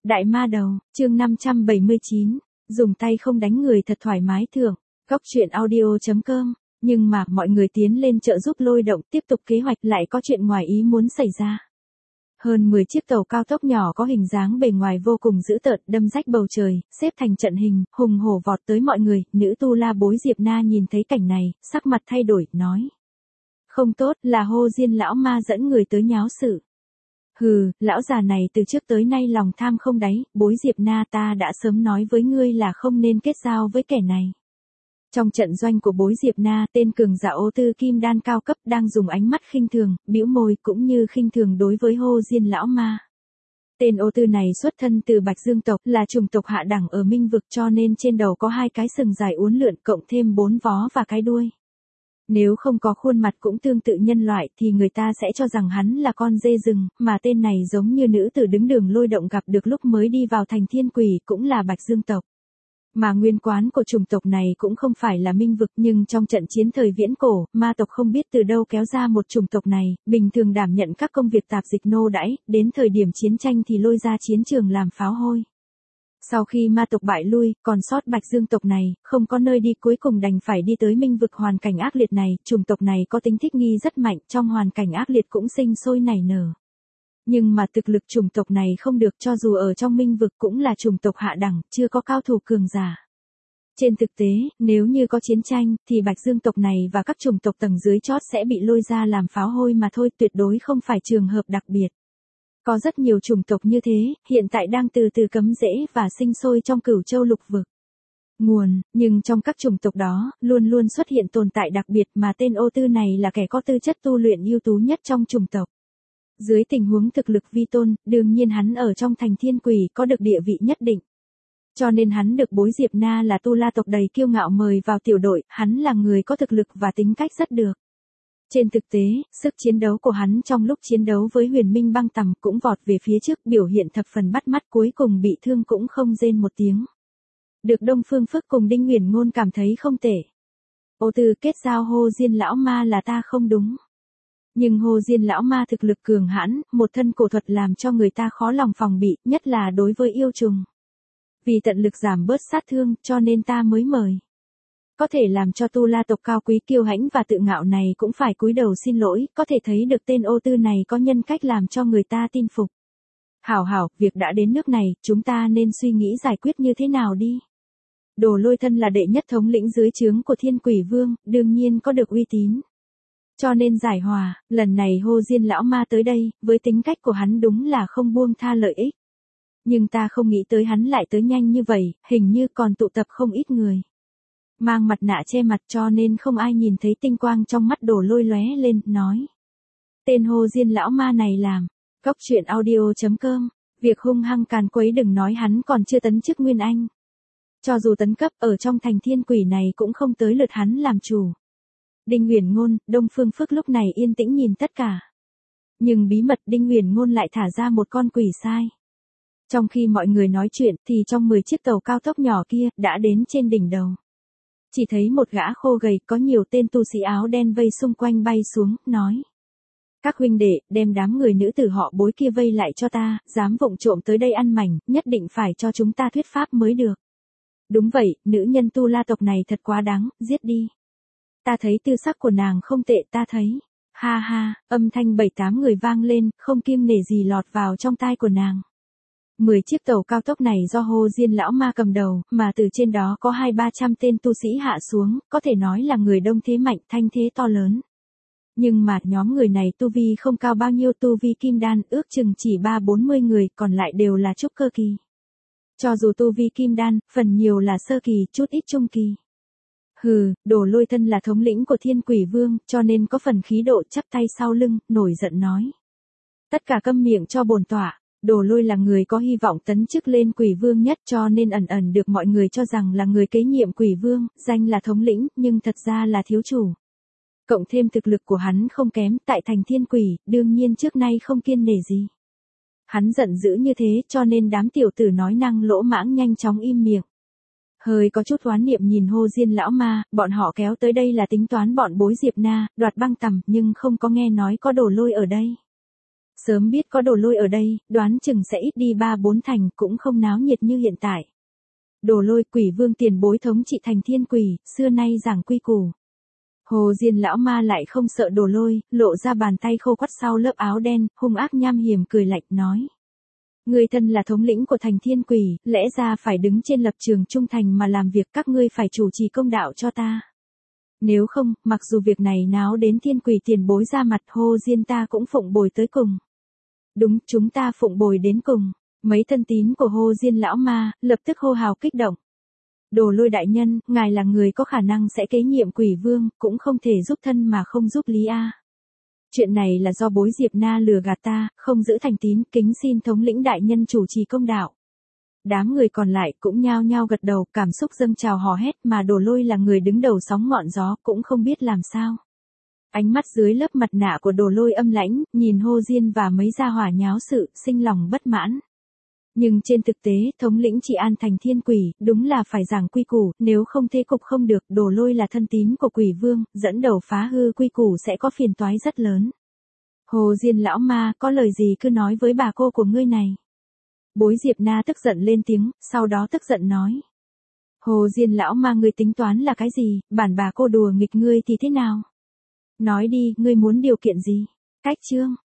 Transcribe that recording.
Đại ma đầu, chương 579, dùng tay không đánh người thật thoải mái thưởng, góc truyện audio.com, nhưng mà mọi người tiến lên trợ giúp Lôi Động tiếp tục kế hoạch lại có chuyện ngoài ý muốn xảy ra. Hơn 10 chiếc tàu cao tốc nhỏ có hình dáng bề ngoài vô cùng dữ tợn đâm rách bầu trời, xếp thành trận hình, hùng hổ vọt tới mọi người, nữ tu la bối Diệp Na nhìn thấy cảnh này, sắc mặt thay đổi, nói. Không tốt, là Hô Diên lão ma dẫn người tới nháo sự. Hừ, lão già này từ trước tới nay lòng tham không đáy, bối Diệp Na ta đã sớm nói với ngươi là không nên kết giao với kẻ này. Trong trận doanh của bối Diệp Na, tên cường giả ô tư kim đan cao cấp đang dùng ánh mắt khinh thường, bĩu môi cũng như khinh thường đối với Hô Diên lão ma. Tên ô tư này xuất thân từ Bạch Dương tộc, là chủng tộc hạ đẳng ở Minh vực cho nên trên đầu có 2 cái sừng dài uốn lượn cộng thêm 4 vó và cái đuôi. Nếu không có khuôn mặt cũng tương tự nhân loại thì người ta sẽ cho rằng hắn là con dê rừng, mà tên này giống như nữ tử đứng đường Lôi Động gặp được lúc mới đi vào thành Thiên Quỷ cũng là Bạch Dương tộc. Mà nguyên quán của chủng tộc này cũng không phải là Minh vực nhưng trong trận chiến thời viễn cổ, ma tộc không biết từ đâu kéo ra một chủng tộc này, bình thường đảm nhận các công việc tạp dịch nô đãi, đến thời điểm chiến tranh thì lôi ra chiến trường làm pháo hôi. Sau khi ma tộc bại lui, còn sót Bạch Dương tộc này, không có nơi đi cuối cùng đành phải đi tới Minh vực hoàn cảnh ác liệt này, chủng tộc này có tính thích nghi rất mạnh, trong hoàn cảnh ác liệt cũng sinh sôi nảy nở. Nhưng mà thực lực chủng tộc này không được cho dù ở trong Minh vực cũng là chủng tộc hạ đẳng, chưa có cao thủ cường giả. Trên thực tế, nếu như có chiến tranh, thì Bạch Dương tộc này và các chủng tộc tầng dưới chót sẽ bị lôi ra làm pháo hôi mà thôi, tuyệt đối không phải trường hợp đặc biệt. Có rất nhiều chủng tộc như thế, hiện tại đang từ từ cắm rễ và sinh sôi trong Cửu Châu lục vực. Nguồn, nhưng trong các chủng tộc đó, luôn luôn xuất hiện tồn tại đặc biệt mà tên ô tư này là kẻ có tư chất tu luyện ưu tú nhất trong chủng tộc. Dưới tình huống thực lực vi tôn, đương nhiên hắn ở trong thành Thiên Quỷ có được địa vị nhất định. Cho nên hắn được bối Diệp Na là tu la tộc đầy kiêu ngạo mời vào tiểu đội, hắn là người có thực lực và tính cách rất được. Trên thực tế, sức chiến đấu của hắn trong lúc chiến đấu với Huyền Minh Băng Tầm cũng vọt về phía trước, biểu hiện thập phần bắt mắt, cuối cùng bị thương cũng không rên một tiếng. Được Đông Phương Phức cùng Đinh Uyển Ngôn cảm thấy không tệ. Ô tư kết giao Hô Diên lão ma là ta không đúng. Nhưng Hô Diên lão ma thực lực cường hãn, một thân cổ thuật làm cho người ta khó lòng phòng bị, nhất là đối với yêu trùng. Vì tận lực giảm bớt sát thương, cho nên ta mới mời. Có thể làm cho tu la tộc cao quý kiêu hãnh và tự ngạo này cũng phải cúi đầu xin lỗi, có thể thấy được tên ô tư này có nhân cách làm cho người ta tin phục. Hảo, việc đã đến nước này, chúng ta nên suy nghĩ giải quyết như thế nào đi. Đồ Lôi thân là đệ nhất thống lĩnh dưới trướng của Thiên Quỷ Vương, đương nhiên có được uy tín. Cho nên giải hòa, lần này Hô Diên lão ma tới đây, với tính cách của hắn đúng là không buông tha lợi ích. Nhưng ta không nghĩ tới hắn lại tới nhanh như vậy, hình như còn tụ tập không ít người. Mang mặt nạ che mặt cho nên không ai nhìn thấy tinh quang trong mắt Đồ Lôi lóe lên, nói. Tên Hô Diên lão ma này làm, góc truyện audio.com, việc hung hăng càn quấy đừng nói hắn còn chưa tấn chức Nguyên Anh. Cho dù tấn cấp ở trong thành Thiên Quỷ này cũng không tới lượt hắn làm chủ. Đinh Uyển Ngôn, Đông Phương Phức lúc này yên tĩnh nhìn tất cả. Nhưng bí mật Đinh Uyển Ngôn lại thả ra một con quỷ sai. Trong khi mọi người nói chuyện thì trong 10 chiếc tàu cao tốc nhỏ kia đã đến trên đỉnh đầu. Chỉ thấy một gã khô gầy có nhiều tên tu sĩ áo đen vây xung quanh bay xuống, nói. Các huynh đệ, đem đám người nữ tử họ Bối kia vây lại cho ta, dám vụng trộm tới đây ăn mảnh, nhất định phải cho chúng ta thuyết pháp mới được. Đúng vậy, nữ nhân tu la tộc này thật quá đáng, giết đi. Ta thấy tư sắc của nàng không tệ, ta thấy. Ha ha, âm thanh 7-8 người vang lên, không kiêng nể gì lọt vào trong tai của nàng. 10 chiếc tàu cao tốc này do Hô Diên lão ma cầm đầu, mà từ trên đó có 200-300 tên tu sĩ hạ xuống, có thể nói là người đông thế mạnh, thanh thế to lớn. Nhưng mà nhóm người này tu vi không cao bao nhiêu, tu vi kim đan, ước chừng chỉ 30-40 người, còn lại đều là trúc cơ kỳ. Cho dù tu vi kim đan, phần nhiều là sơ kỳ, chút ít trung kỳ. Hừ, Đồ Lôi thân là thống lĩnh của Thiên Quỷ Vương, cho nên có phần khí độ, chắp tay sau lưng, nổi giận nói. Tất cả câm miệng cho bổn tọa. Đồ Lôi là người có hy vọng tấn chức lên Quỷ Vương nhất cho nên ẩn được mọi người cho rằng là người kế nhiệm Quỷ Vương, danh là thống lĩnh, nhưng thật ra là thiếu chủ. Cộng thêm thực lực của hắn không kém, tại thành Thiên Quỷ, đương nhiên trước nay không kiêng nể gì. Hắn giận dữ như thế cho nên đám tiểu tử nói năng lỗ mãng nhanh chóng im miệng. Hơi có chút oán niệm nhìn Hô Diên lão ma, bọn họ kéo tới đây là tính toán bọn bối Diệp Na, đoạt Băng Tầm nhưng không có nghe nói có Đồ Lôi ở đây. Sớm biết có Đồ Lôi ở đây, đoán chừng sẽ ít đi 3-4 thành, cũng không náo nhiệt như hiện tại. Đồ Lôi, Quỷ Vương tiền bối thống trị thành thiên quỷ, xưa nay giảng quy củ. Hồ Diên lão ma lại không sợ Đồ Lôi, lộ ra bàn tay khô quắt sau lớp áo đen, hung ác nham hiểm cười lạnh nói. Ngươi thân là thống lĩnh của thành thiên quỷ, lẽ ra phải đứng trên lập trường trung thành mà làm việc, các ngươi phải chủ trì công đạo cho ta. Nếu không, mặc dù việc này náo đến thiên quỷ tiền bối ra mặt, Hồ Diên ta cũng phụng bồi tới cùng. Đúng, chúng ta phụng bồi đến cùng. Mấy thân tín của Hồ Diên lão ma, lập tức hô hào kích động. Đồ Lôi đại nhân, ngài là người có khả năng sẽ kế nhiệm Quỷ Vương, cũng không thể giúp thân mà không giúp lý a. Chuyện này là do bối Diệp Na lừa gạt ta, không giữ thành tín, kính xin thống lĩnh đại nhân chủ trì công đạo. Đám người còn lại cũng nhao nhao gật đầu, cảm xúc dâng trào hò hét, mà Đồ Lôi là người đứng đầu sóng ngọn gió, cũng không biết làm sao. Ánh mắt dưới lớp mặt nạ của Đồ Lôi âm lãnh, nhìn Hồ Diên và mấy gia hỏa nháo sự, sinh lòng bất mãn. Nhưng trên thực tế, thống lĩnh trị an thành thiên quỷ, đúng là phải giảng quy củ, nếu không thế cục không được, Đồ Lôi là thân tín của Quỷ Vương, dẫn đầu phá hư quy củ sẽ có phiền toái rất lớn. Hồ Diên lão ma, có lời gì cứ nói với bà cô của ngươi này. Bối Diệp Na tức giận lên tiếng, sau đó tức giận nói. Hồ Diên lão ma, ngươi tính toán là cái gì, bản bà cô đùa nghịch ngươi thì thế nào? Nói đi, ngươi muốn điều kiện gì? Cách chương.